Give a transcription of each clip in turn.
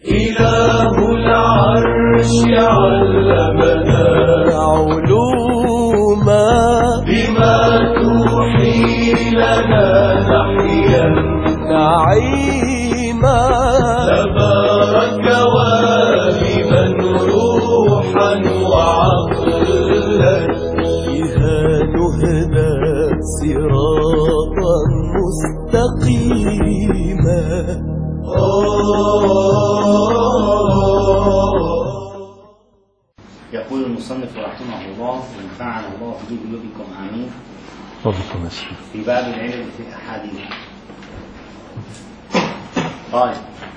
إله العرش علمنا علوما بما توحي لنا نحيا نعيما تبارك واهبا روحا وعقلا بها نهدى صراطا مستقيما. يقول المصنف رحمه الله ونفعنا الله في قلوبكم آمين. في باب العلم في الأحاديث قال: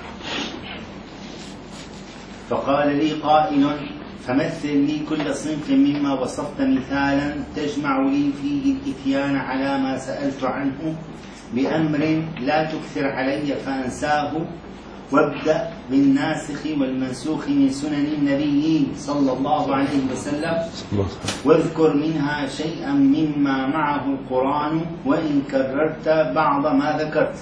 فقال لي قائل: فمثل لي كل صنف مما وصفت مثالا تجمع لي فيه الإتيان على ما سألت عنه بأمر لا تكثر علي فأنساه، وابدأ بالناسخ والمنسوخ من سنن النبي صلى الله عليه وسلم، واذكر منها شيئا مما معه القرآن وإن كررت بعض ما ذكرت.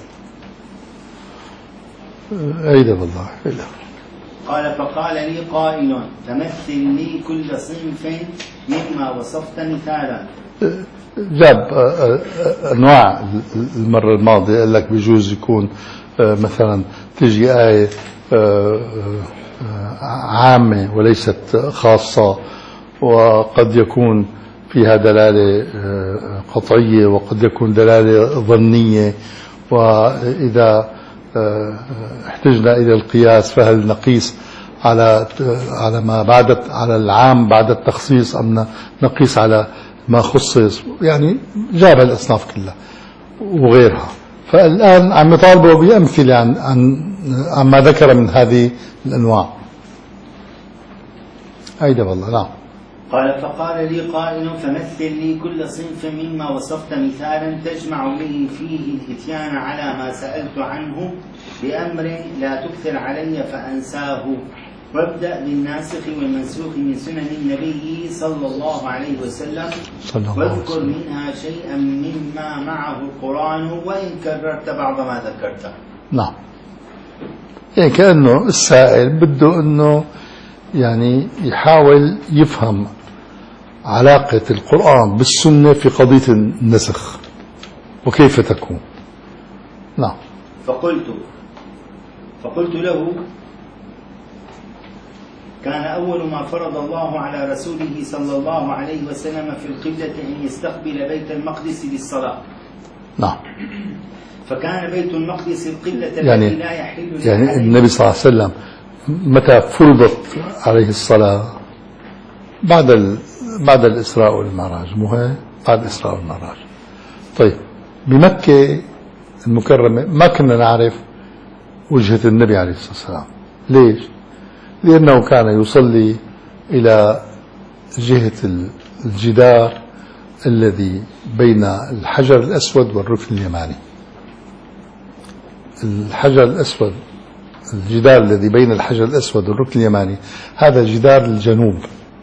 أيضا والله إلا. قال: فقال لي قائل: فمثل لي كل صنف مما وصفت مثالا. جاب أنواع المرة الماضية، قال لك بيجوز يكون مثلا تجي آية عامة وليست خاصة، وقد يكون فيها دلالة قطعية وقد يكون دلالة ظنية، وإذا احتجنا إلى القياس فهل نقيس على ما بعد على العام بعد التخصيص أم نقيس على ما خصص. يعني جاب الأصناف كلها وغيرها. فالآن عم يطالبوا بأمثلة عن ما ذكر من هذه الأنواع. أيضا والله. نعم. قال: فقال لي قائل: فمثل لي كل صنف مما وصفت مثالا تجمع لي فيه الإتيان على ما سألت عنه بأمر لا تكثر علي فأنساه، وابدأ بالناسخ والمنسوخ من سنن النبي صلى الله عليه وسلم، واذكر منها شيئا مما معه القرآن وإن كررت بعض ما ذكرته. نعم. يعني كأنه السائل بده أنه يعني يحاول يفهم علاقة القرآن بالسنة في قضية النسخ وكيف تكون. نعم. فقلت له: كان أول ما فرض الله على رسوله صلى الله عليه وسلم في القبلة أن يستقبل بيت المقدس للصلاة. نعم. فكان بيت المقدس القبلة يعني التي لا يحل يعني النبي صلى الله عليه وسلم متى فرضت عليه الصلاة؟ بعد الإسراء والمعراج، مو هيك؟ بعد الإسراء والمعراج. طيب بمكة المكرمة ما كنا نعرف وجهة النبي عليه الصلاة والسلام. ليش؟ لأنه كان يصلي إلى جهة الجدار الذي بين الحجر الأسود والركن اليماني. الحجر الأسود، الجدار الذي بين الحجر الأسود والركن اليماني، هذا جدار الجنوب.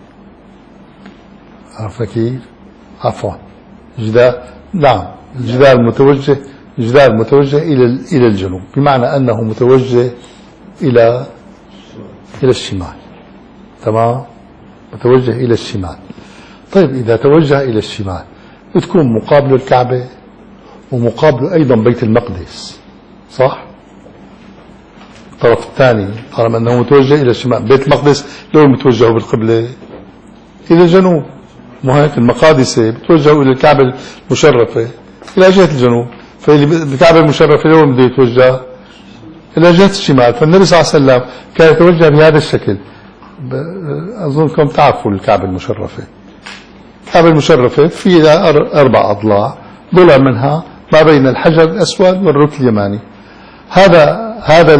عرفت كيف؟ عفوا، نعم، الجدار المتوجه إلى الجنوب، بمعنى أنه متوجه إلى الشمال. تمام؟ متوجه إلى الشمال. طيب إذا توجه إلى الشمال بتكون مقابل الكعبة ومقابل أيضا بيت المقدس، صح؟ الطرف الثاني طالما أنه متوجه إلى الشمال، بيت المقدس لو متوجه بالقبلة إلى الجنوب، مو هيك؟ المقادسة بتوجهوا إلى الكعبة المشرفة إلى جهة الجنوب، فالكعبة المشرفة لو بده يتوجه إلى جهة الشمال. فالنبي صلى الله عليه وسلم كان يتوجه بهذا الشكل. أظنكم تعرفوا الكعبة المشرفة. الكعبة المشرفة فيها 4 أضلاع، ضلع منها ما بين الحجر الأسود والركن اليماني. هذا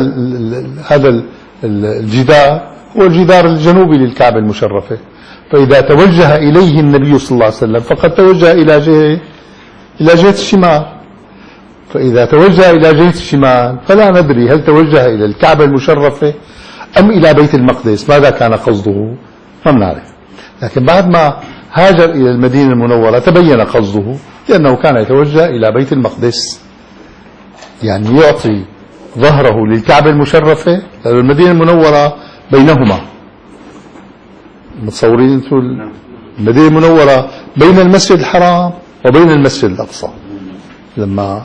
الجدار هو الجدار الجنوبي للكعبة المشرفة. فإذا توجه إليه النبي صلى الله عليه وسلم فقد توجه إلى جهة الشمال. فإذا توجه إلى جهة الشمال فلا ندري هل توجه إلى الكعبة المشرفة أم إلى بيت المقدس. ماذا كان قصده؟ ما نعرف. لكن بعد ما هاجر إلى المدينة المنورة تبين قصده، لأنه كان يتوجه إلى بيت المقدس، يعني يعطي ظهره للكعبة المشرفة، لأن المدينة المنورة بينهما. متصورين انتم المدينة المنورة بين المسجد الحرام وبين المسجد الأقصى. لما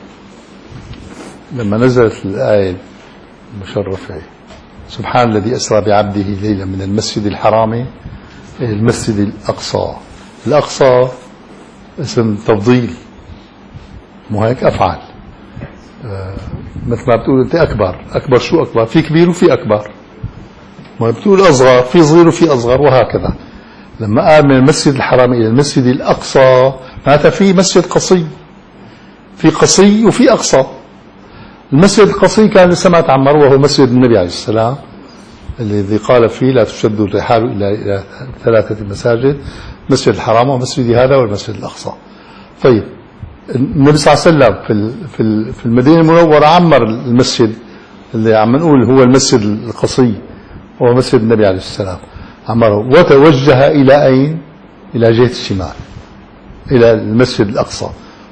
نزلت الآية المشرفة سبحان الذي أسرى بعبده ليلا من المسجد الحرام إلى المسجد الأقصى. الأقصى اسم تفضيل، مو هيك أفعل. مثل ما بتقول أنت أكبر شو أكبر؟ في كبير وفي أكبر، ما بتقول أصغر في صغير وفي أصغر وهكذا. لما قال من المسجد الحرام إلى المسجد الأقصى معناتها في مسجد قصي، في قصي وفي أقصى. المسجد القصي كان لسه ما تعمر، وهو مسجد النبي عليه السلام الذي قال فيه لا تشد الرحال إلى 3 مساجد، مسجد الحرام ومسجد هذا والمسجد الأقصى. طيب النبي صلى الله عليه وسلم في المدينة المنورة عمر المسجد اللي عم نقول هو المسجد القصي، هو مسجد النبي عليه السلام، عمره وتوجه إلى أين؟ إلى جهة الشمال إلى المسجد الأقصى،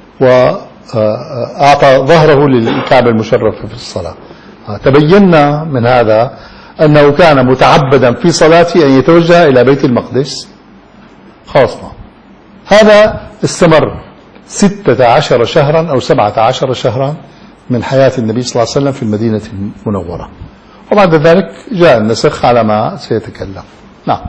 وأعطى ظهره للكعبة المشرفة في الصلاة. تبينا من هذا أنه كان متعبدا في صلاته أن يتوجه إلى بيت المقدس خاصة. هذا استمر 16 شهرا أو 17 شهرا من حياة النبي صلى الله عليه وسلم في المدينة المنورة، وبعد ذلك جاء النسخ على ما سيتكلم. نعم.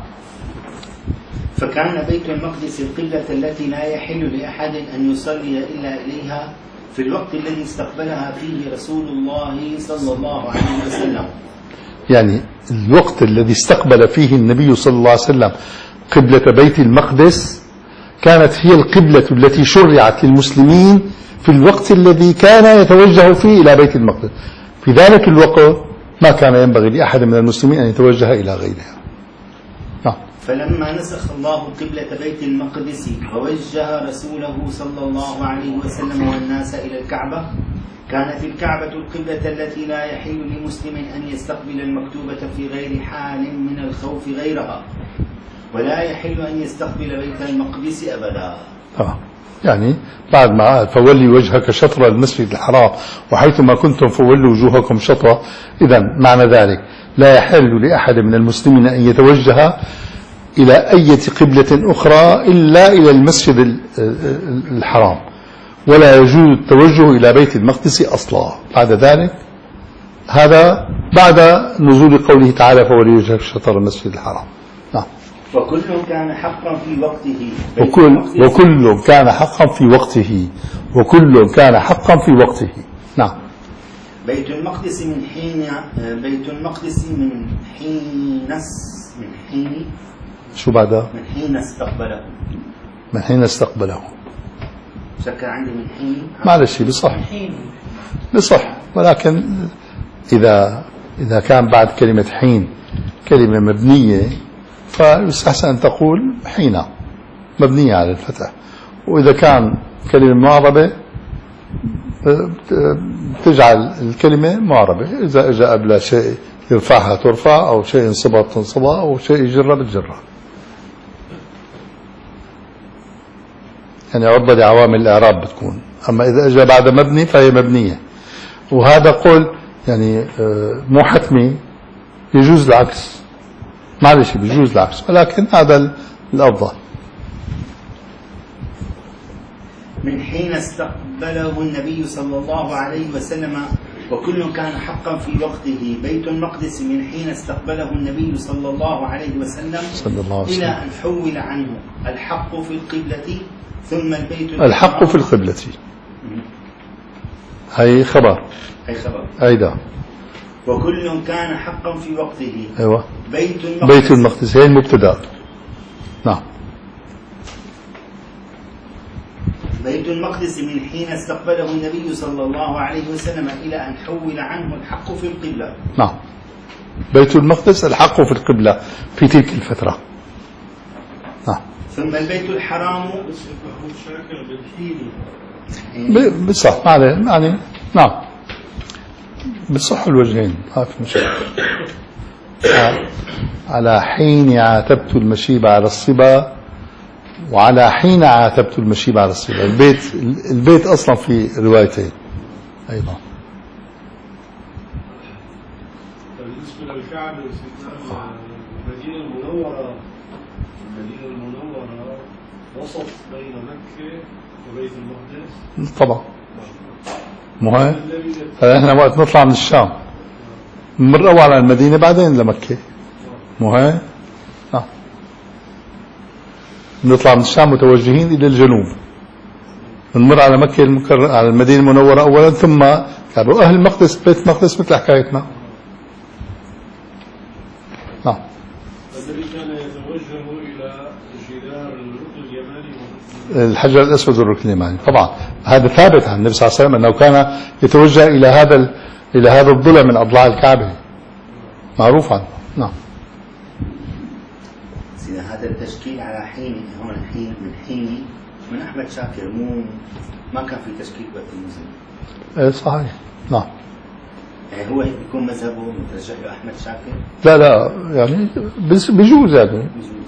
فكان بيت المقدس القبلة التي لا يحل لأحد أن يصلي إلا إليها في الوقت الذي استقبلها فيه رسول الله صلى الله عليه وسلم. يعني الوقت الذي استقبل فيه النبي صلى الله عليه وسلم قبلة بيت المقدس كانت هي القبلة التي شرعت للمسلمين في الوقت الذي كان يتوجه فيه إلى بيت المقدس. في ذلك الوقت ما كان ينبغي لأحد من المسلمين أن يتوجه إلى غيرها. فلما نسخ الله قبلة بيت المقدس ووجه رسوله صلى الله عليه وسلم والناس إلى الكعبة، كانت الكعبة القبلة التي لا يحل لمسلم أن يستقبل المكتوبة في غير حال من الخوف غيرها، ولا يحل أن يستقبل بيت المقدس أبدا. يعني بعد ما قال فولي وجهك شطر المسجد الحرام وحيثما كنتم فولوا وجوهكم شطره، إذن معنى ذلك لا يحل لأحد من المسلمين أن يتوجه إلى أي قبلة أخرى إلا إلى المسجد الحرام، ولا يجوز التوجه إلى بيت المقدس أصلا بعد ذلك. هذا بعد نزول قوله تعالى فولي وجهك شطر المسجد الحرام. نعم. وكل كان حقا في وقته. وكل كان حقا في وقته. وكل كان حقا في وقته. نعم. بيت المقدس من حين شو بعدها؟ من حين استقبله. شكل عندي من حين. معلش بصح، ولكن إذا كان بعد كلمة حين كلمة مبنية فيستحسن أن تقول حين مبنية على الفتح، وإذا كان كلمة معربة تجعل الكلمة معربة، إذا أجى قبل شيء يرفعها ترفع، أو شيء ينصبها تنصبها، أو شيء يجرها بتجرها. يعني عرضة لعوامل الإعراب بتكون. أما إذا أجى بعد مبني فهي مبنية، وهذا قول يعني مو حتمي، يجوز العكس، معلش بيجوز العكس، ولكن هذا الأفضل. من حين استقبله النبي صلى الله عليه وسلم وكل كان حقا في وقته. بيت المقدس من حين استقبله النبي صلى الله عليه وسلم إلى أن حول عنه الحق في القبلة ثم البيت الحق في القبلة. هي خبر أيضا. وكل كان حقا في وقته. أيوة. بيت المقدس هي المبتدأ. نعم. بيت المقدس من حين استقبله النبي صلى الله عليه وسلم إلى أن حول عنه الحق في القبلة. نعم. بيت المقدس الحق في القبلة في تلك الفترة. نعم. ثم البيت الحرام بصح يعني نعم بصح الوجهين ما في مشكلة. على حين عاتبت المشيب على الصبا، وعلى حين عاتبت المشيب على الصبا. البيت أصلا في روايتين أيضا. الكعبة المدينة المنورة وسط بين مكة وبيت المقدس. طبعا مو هيك؟ احنا وقت نطلع من الشام نمر أول على المدينة بعدين لمكة، مو هيك؟ نطلع من الشام متوجهين إلى الجنوب، نمر على مكة المكرمة على المدينة المنورة أولا، ثم كانوا أهل المقدس بيت المقدس مثل حكايتنا. نعم. الذي كان يتوجه إلى جدار الركن اليماني الحجر الأسود والركن اليماني، طبعا هذا ثابت عن النبي صلى الله عليه وسلم أنه كان يتوجه إلى هذا الضلع من أضلاع الكعبة، معروف عنه. نعم. هذا التشكيل على حين هون حين من حيني من أحمد شاكر، ما كان في تشكيل وقت المسلم. صحيح. نعم. يعني هو هيك بيكون مذهبه مترجح له أحمد شاكر؟ لا يعني بيجوز يعني.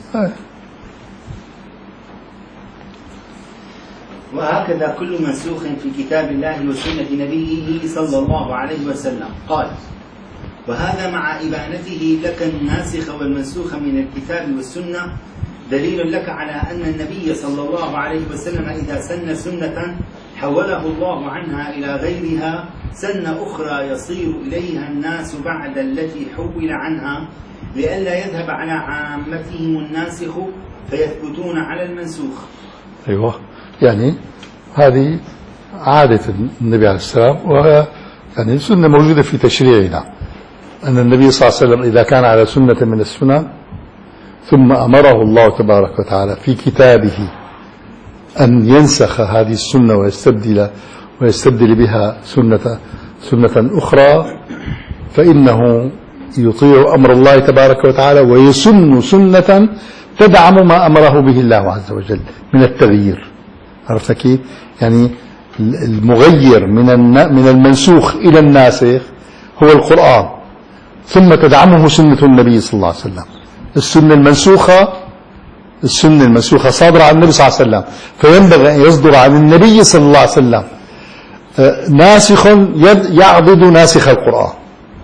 وهكذا كل منسوخ في كتاب الله وسنة نبيه صلى الله عليه وسلم. قال: وهذا مع إبانته لك الناسخ والمنسوخ من الكتاب والسنة دليل لك على أن النبي صلى الله عليه وسلم إذا سن سنة حوله الله عنها إلى غيرها سنة أخرى يصير إليها الناس بعد التي حول عنها، لئلا يذهب على عامتهم الناسخ فيثبتون على المنسوخ. أيوة، يعني هذه عادة النبي عليه السلام، وهي يعني سنة موجودة في تشريعنا، أن النبي صلى الله عليه وسلم إذا كان على سنة من السنن ثم أمره الله تبارك وتعالى في كتابه أن ينسخ هذه السنة ويستبدل بها سنة أخرى، فإنه يطيع أمر الله تبارك وتعالى ويسن سنة تدعم ما أمره به الله عز وجل من التغيير. عرفت كيف؟ يعني المغير من المنسوخ إلى الناسخ هو القرآن، ثم تدعمه سنة النبي صلى الله عليه وسلم. السنة المنسوخة صادرة عن النبي صلى الله عليه وسلم، فينبغي أن يصدر عن النبي صلى الله عليه وسلم ناسخ يعضد ناسخ القرآن.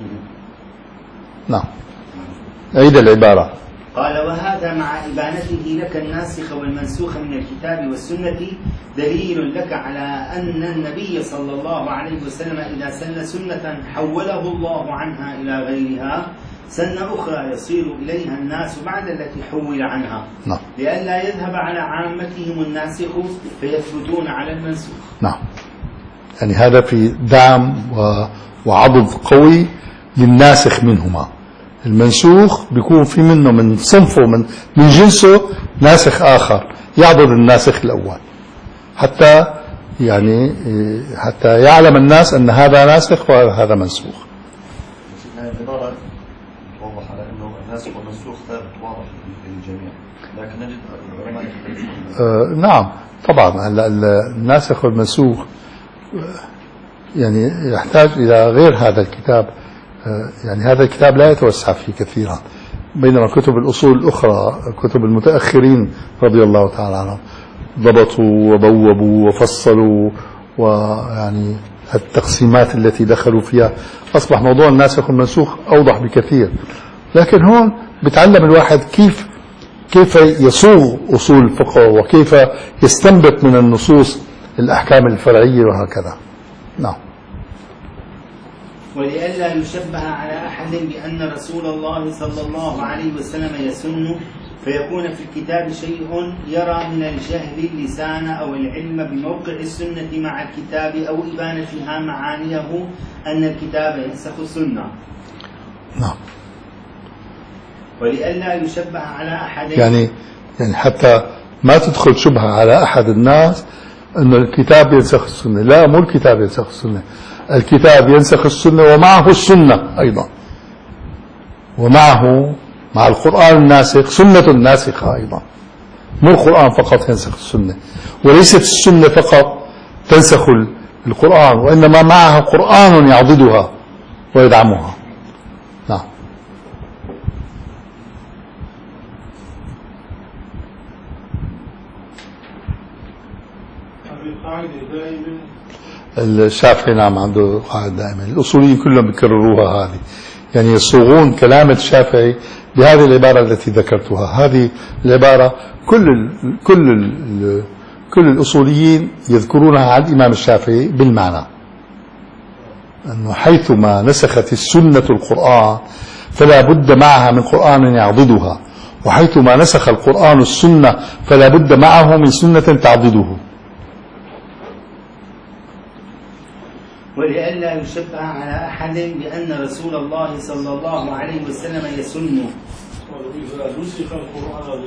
نعم. عيد العبارة. قال: وهذا مع إبانته لك الناسخ والمنسوخ من الكتاب والسنة دليل لك على أن النبي صلى الله عليه وسلم إذا سن سنة حوله الله عنها إلى غيرها سنة أخرى يصير إليها الناس بعد التي حول عنها، نعم، لئلا يذهب على عامتهم الناسخ فيثبتون على المنسوخ. نعم. يعني هذا في دعم وعضد قوي للناسخ منهما. المنسوخ بيكون في منه من صنفه من جنسه ناسخ آخر يعضد الناسخ الأول، حتى يعلم الناس أن هذا ناسخ وهذا منسوخ. العبارة توضح على أنه الناسخ والمنسوخ ثابت واضح للجميع، لكن نجد العلماء نعم طبعا. الناسخ والمنسوخ يعني يحتاج إلى غير هذا الكتاب، يعني هذا الكتاب لا يتوسع فيه كثيرا، بينما كتب الأصول الأخرى كتب المتأخرين رضي الله تعالى عنهم ضبطوا وبوبوا وفصلوا، ويعني التقسيمات التي دخلوا فيها أصبح موضوع الناسخ والمنسوخ أوضح بكثير. لكن هون بتعلم الواحد كيف يصوغ أصول الفقه وكيف يستنبط من النصوص الأحكام الفرعية وهكذا. نعم. ولئلا يشبه على أحد بأن رسول الله صلى الله عليه وسلم يسن فيكون في الكتاب شيء يرى من الجهل اللسان أو العلم بموقع السنة مع الكتاب أو إبانتها معانيه أن الكتاب ينسخ السنة. نعم. ولئلا يشبه على أحد، يعني حتى ما تدخل شبهة على أحد الناس أن الكتاب ينسخ السنة. لا، مو الكتاب ينسخ السنة، الكتاب ينسخ السنة ومعه السنة أيضا، ومعه مع القرآن الناسخ سنة ناسخة أيضا، مو القرآن فقط ينسخ السنة، وليست السنة فقط تنسخ القرآن، وإنما معها قرآن يعضدها ويدعمها. نعم. الشافعي نعم عنده قاعدة دائما، الأصوليين كلهم بيكرروها هذه، يعني يصوغون كلام الشافعي بهذه العبارة التي ذكرتها. هذه العبارة كل الأصوليين يذكرونها عن الإمام الشافعي بالمعنى أنه حيثما نسخت السنة القرآن فلا بد معها من قرآن يعضدها، وحيثما نسخ القرآن السنة فلا بد معه من سنة تعضده. ولئلا يشبه على أحد بأن رسول الله صلى الله عليه وسلم يسن. إذا نسخ القرآن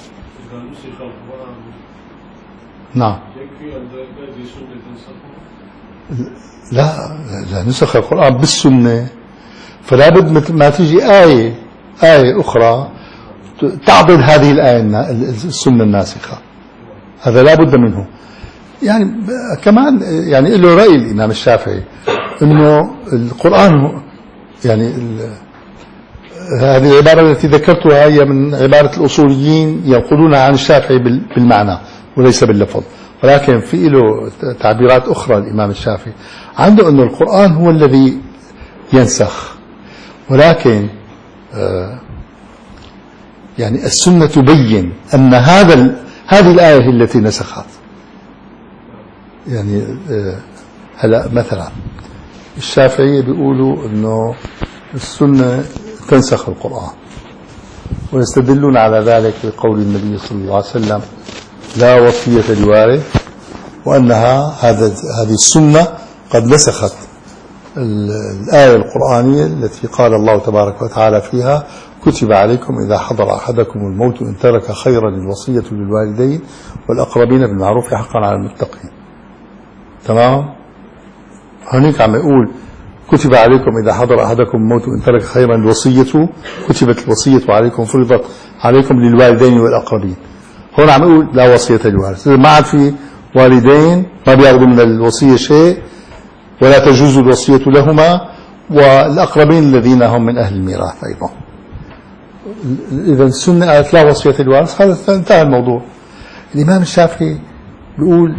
نعم. يكفي أن هذه سنة تنسخ؟ لا نسخ القرآن بالسنة فلا بد مثل ما تيجي آية أخرى تعضد هذه الآية السنة الناسخة، هذا لا بد منه. يعني كمان يعني له رأي الإمام الشافعي إنه القرآن يعني هذه العبارة التي ذكرتها هي من عبارة الأصوليين ينقلونها عن الشافعي بالمعنى وليس باللفظ، ولكن في له تعبيرات أخرى الإمام الشافعي عنده أن القرآن هو الذي ينسخ، ولكن يعني السنة تبين أن هذه الآية التي نسخت. يعني هلا مثلا الشافعية بيقولوا أنه السنة تنسخ القرآن، ويستدلون على ذلك بقول النبي صلى الله عليه وسلم لا وصية لوارث، وأنها هذه السنة قد نسخت الآية القرآنية التي قال الله تبارك وتعالى فيها كتب عليكم إذا حضر أحدكم الموت إن ترك خيرا الوصية للوالدين والأقربين بالمعروف حقا على المتقين. تمام؟ هناك عم يقول كتب عليكم إذا حضر أحدكم الموت إن ترك خيرا الوصية، كتبت الوصية عليكم فرضت عليكم للوالدين والأقربين. هون عم يقول لا وصية للوارث، إذا ما عاد في والدين ما بياخذوا من الوصية شيء ولا تجوز الوصية لهما، والأقربين الذين هم من أهل الميراث أيضا. إذا السنة قالت لا وصية للوارث، هذا انتهى الموضوع. الإمام الشافعي بيقول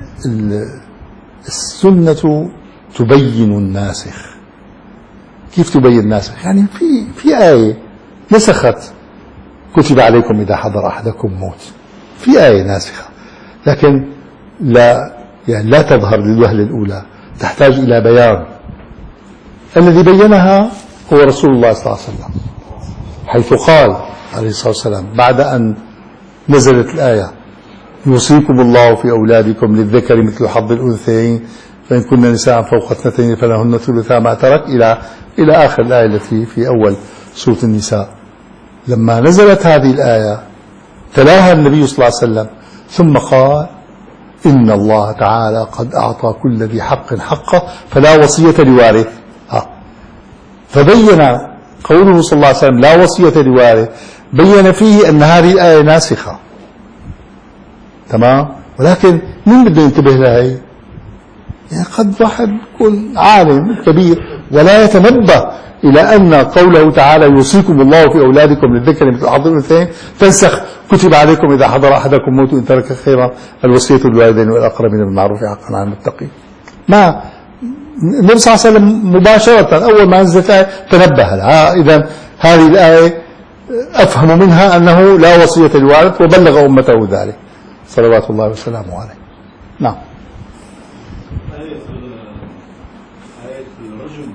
السنة تبين الناسخ. كيف تبين الناسخ؟ يعني في آية نسخت كتب عليكم إذا حضر أحدكم موت، في آية ناسخة، لكن لا تظهر للوهلة الأولى، تحتاج إلى بيان. الذي بينها هو رسول الله صلى الله عليه وسلم، حيث قال عليه الصلاة والسلام بعد أن نزلت الآية يوصيكم الله في أولادكم للذكر مثل حظ الأنثيين فإن كن نساء فوق 2 فلهن ثلثا ما ترك إلى آخر الآية التي في أول سورة النساء. لما نزلت هذه الآية تلاها النبي صلى الله عليه وسلم ثم قال إن الله تعالى قد أعطى كل ذي حق حقه فلا وصية لوارث. فبين قوله صلى الله عليه وسلم لا وصية لوارث بين فيه أن هذه الآية ناسخة. تمام؟ ولكن من بده ينتبه لها؟ يعني قد واحد يكون عالم كبير ولا يتنبه إلى أن قوله تعالى يوصيكم الله في أولادكم للذكر مثل حظ الأنثيين تنسخ كتب عليكم إذا حضر أحدكم موت إن ترك خيرا الوصية للوالدين والأقربين بالمعروف حقا على المتقين. ما النبي صلى الله عليه وسلم مباشرة أول ما نزلت الآية تنبه لها. إذا هذه الآية أفهم منها أنه لا وصية للوارث وبلغ أمته ذلك صلوات الله وسلامه عليه. نعم. آية الرجم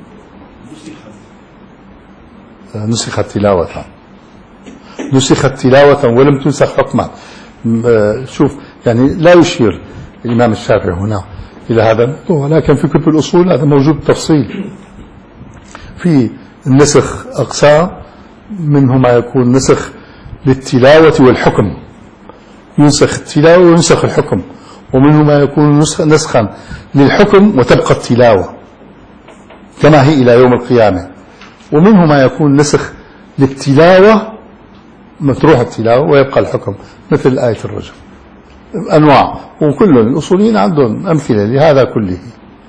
نسخت تلاوة ولم تنسخ حكما. شوف يعني لا يشير الإمام الشافعي هنا إلى هذا الموضوع، ولكن في كتب الأصول هذا موجود تفصيل. في النسخ أقسام، منه ما يكون نسخ للتلاوة والحكم، ينسخ التلاوة وينسخ الحكم، ومنه ما يكون نسخا للحكم وتبقى التلاوة كما هي إلى يوم القيامة، ومنه ما يكون نسخ للتلاوة متروح التلاوة ويبقى الحكم مثل آية الرجم. أنواع، وكل الأصوليين عندهم أمثلة لهذا كله.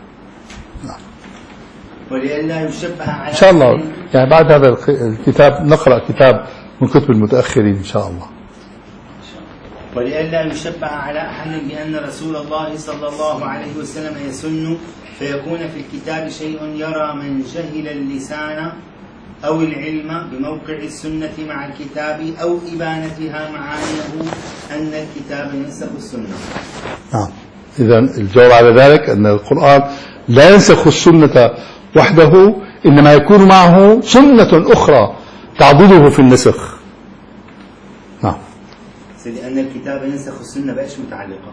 ولئلا يشبه على إن شاء الله يعني بعد هذا الكتاب نقرأ كتاب من كتب المتأخرين إن شاء الله. ولئلا يشبه على أحد بأن رسول الله صلى الله عليه وسلم يسن فيكون في الكتاب شيء يرى من جهل اللسان أو العلم بموقع السنة مع الكتاب أو إبانتها معانيه أن الكتاب ينسخ السنة. نعم. إذن الجواب على ذلك أن القرآن لا ينسخ السنة وحده، إنما يكون معه سنة أخرى تعضده في النسخ. نعم. لأن الكتاب ينسخ السنة بإيش متعلقة؟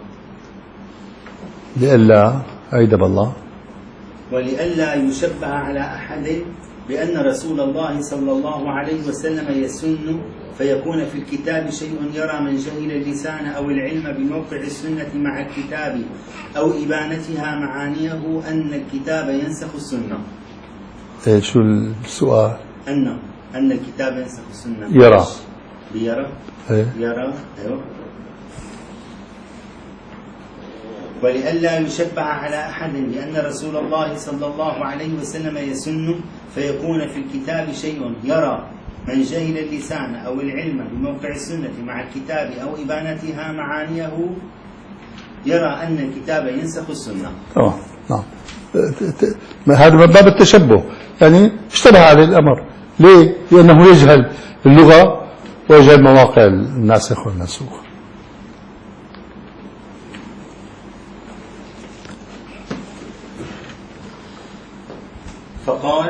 لئلا أيدب الله، ولئلا يشبه على أحد بأن رسول الله صلى الله عليه وسلم يسن فيكون في الكتاب شيء يرى من جهل اللسان أو العلم بموقع السنة مع الكتاب أو إبانتها معانيه أن الكتاب ينسخ السنة. شو السؤال؟ أن الكتاب ينسخ السنة. يرى. بيرى. إيه؟ يرى. أيوه. ولئلا يشبه على أحد بأن رسول الله صلى الله عليه وسلم يسن فيكون في الكتاب شيء يرى من جهل اللسان أو العلم بموقع السنة مع الكتاب أو إبانتها معانيه يرى أن الكتاب ينسخ السنة. نعم. هذا من باب التشبه، يعني اشتبه عليه الأمر. ليه؟ لأنه يجهل اللغة ويجهل مواقع الناسخ والمنسوخ. فقال: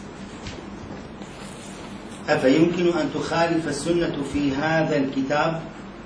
أفيمكن أن تخالف السنة في هذا الكتاب؟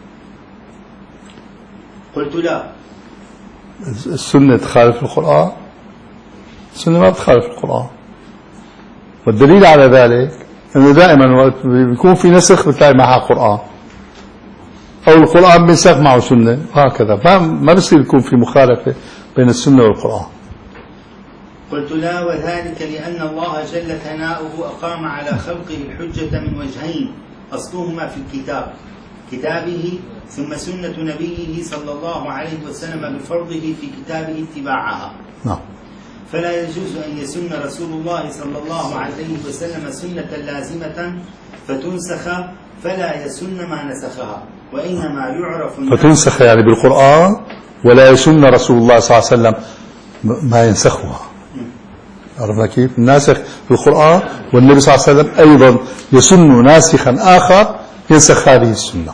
قلت لا. السنة تخالف القرآن؟ السنة ما بتخالف القرآن، والدليل على ذلك أنه دائما وقت بيكون في نسخ بتلاقي معها قرآن، أو القرآن بينسخ معه سنة، هكذا ما بصير يكون في مخالفة بين السنة والقرآن. قلت لا، وذلك لأن الله جل ثناؤه أقام على خلقه الحجة من وجهين، أصلهما في كتابه ثم سنة نبيه صلى الله عليه وسلم بفرضه في كتابه اتباعها. نعم. فلا يجوز أن يسن رسول الله صلى الله عليه وسلم سنة لازمة فتنسخ فلا يسن ما نسخها، وإنما يعرف فتنسخ يعني بالقرآن، ولا يسن رسول الله صلى الله عليه وسلم ما ينسخها. عرفنا كيف؟ الناسخ بالقرآن، والنبي صلى الله عليه وسلم أيضا يسن ناسخا آخر ينسخ هذه السنة.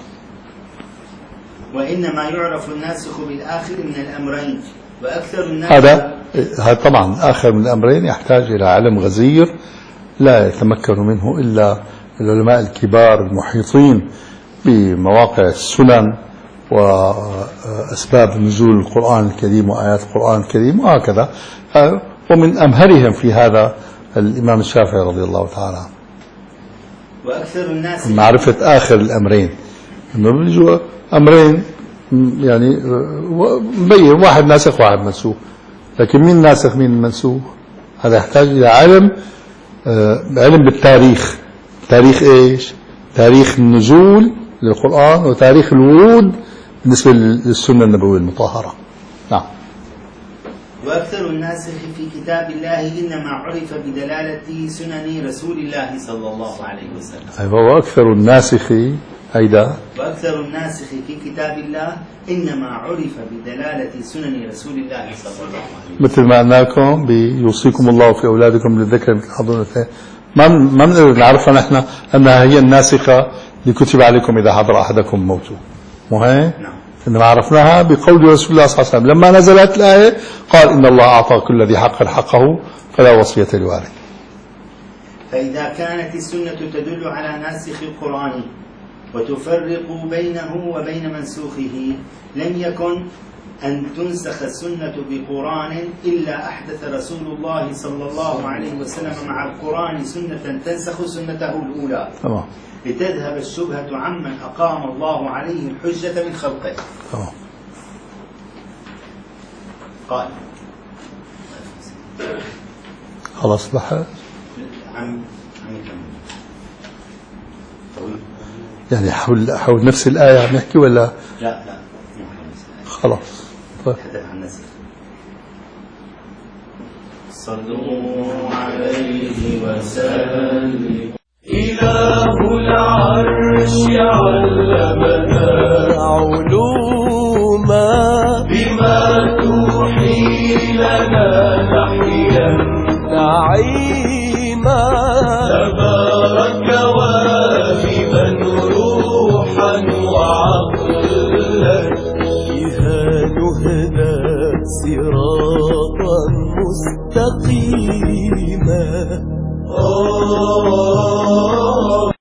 وإنما يعرف الناسخ بالآخر من الأمرين، وأكثر الناس هذا طبعا آخر من الأمرين يحتاج إلى علم غزير لا يتمكن منه إلا العلماء الكبار المحيطين بمواقع السنن وأسباب نزول القرآن الكريم وآيات القرآن الكريم وهكذا. ومن أمهرهم في هذا الإمام الشافعي رضي الله تعالى عنه. وأكثر الناس معرفة آخر الأمرين، إنه بيجوا أمرين يعني مبين، واحد ناسخ واحد منسوخ، لكن مين ناسخ مين منسوخ هذا يحتاج إلى علم بالتاريخ. تاريخ إيش؟ تاريخ النزول للقرآن وتاريخ الورود بالنسبة للسنة النبوية المطهرة. نعم. وأكثر الناسخ في كتاب الله إنما عرف بدلالة سنن رسول الله صلى الله عليه وسلم. أيوة. وأكثر الناسخ وأكثر الناسخ في كتاب الله إنما عرف بدلالة سنن رسول الله صلى الله عليه وسلم. مثل ما قلناكم بيوصيكم الله في أولادكم للذكر مثل حظ الأنثيين، ما بنقدر نعرفها نحن أنها هي الناسخة لكتب عليكم إذا حضر أحدكم موته، مو هيك؟ نعم. إنما عرفناها بقول رسول الله صلى الله عليه وسلم لما نزلت الآية قال إن الله أعطى كل ذي حق حقه فلا وصية لوارث. فإذا كانت السنة تدل على ناسخ القرآن وتفرق بينه وبين منسوخه، لم يكن أن تنسخ السنة بقرآن إلا أحدث رسول الله صلى الله عليه وسلم مع القرآن سنة تنسخ سنته الأولى. تمام. لتذهب الشبهة عمن أقام الله عليه الحجة من خلقه. تمام. قال خلاص لحق يعني حول نفس الآية عم نحكي ولا لا خلاص طيب. صلوا عليه وسلم. إله العرش علمنا علوما بما توحي لنا نحيا نعيما تبارك واهبا روحا وعقلا بها نهدى صراطا مستقيما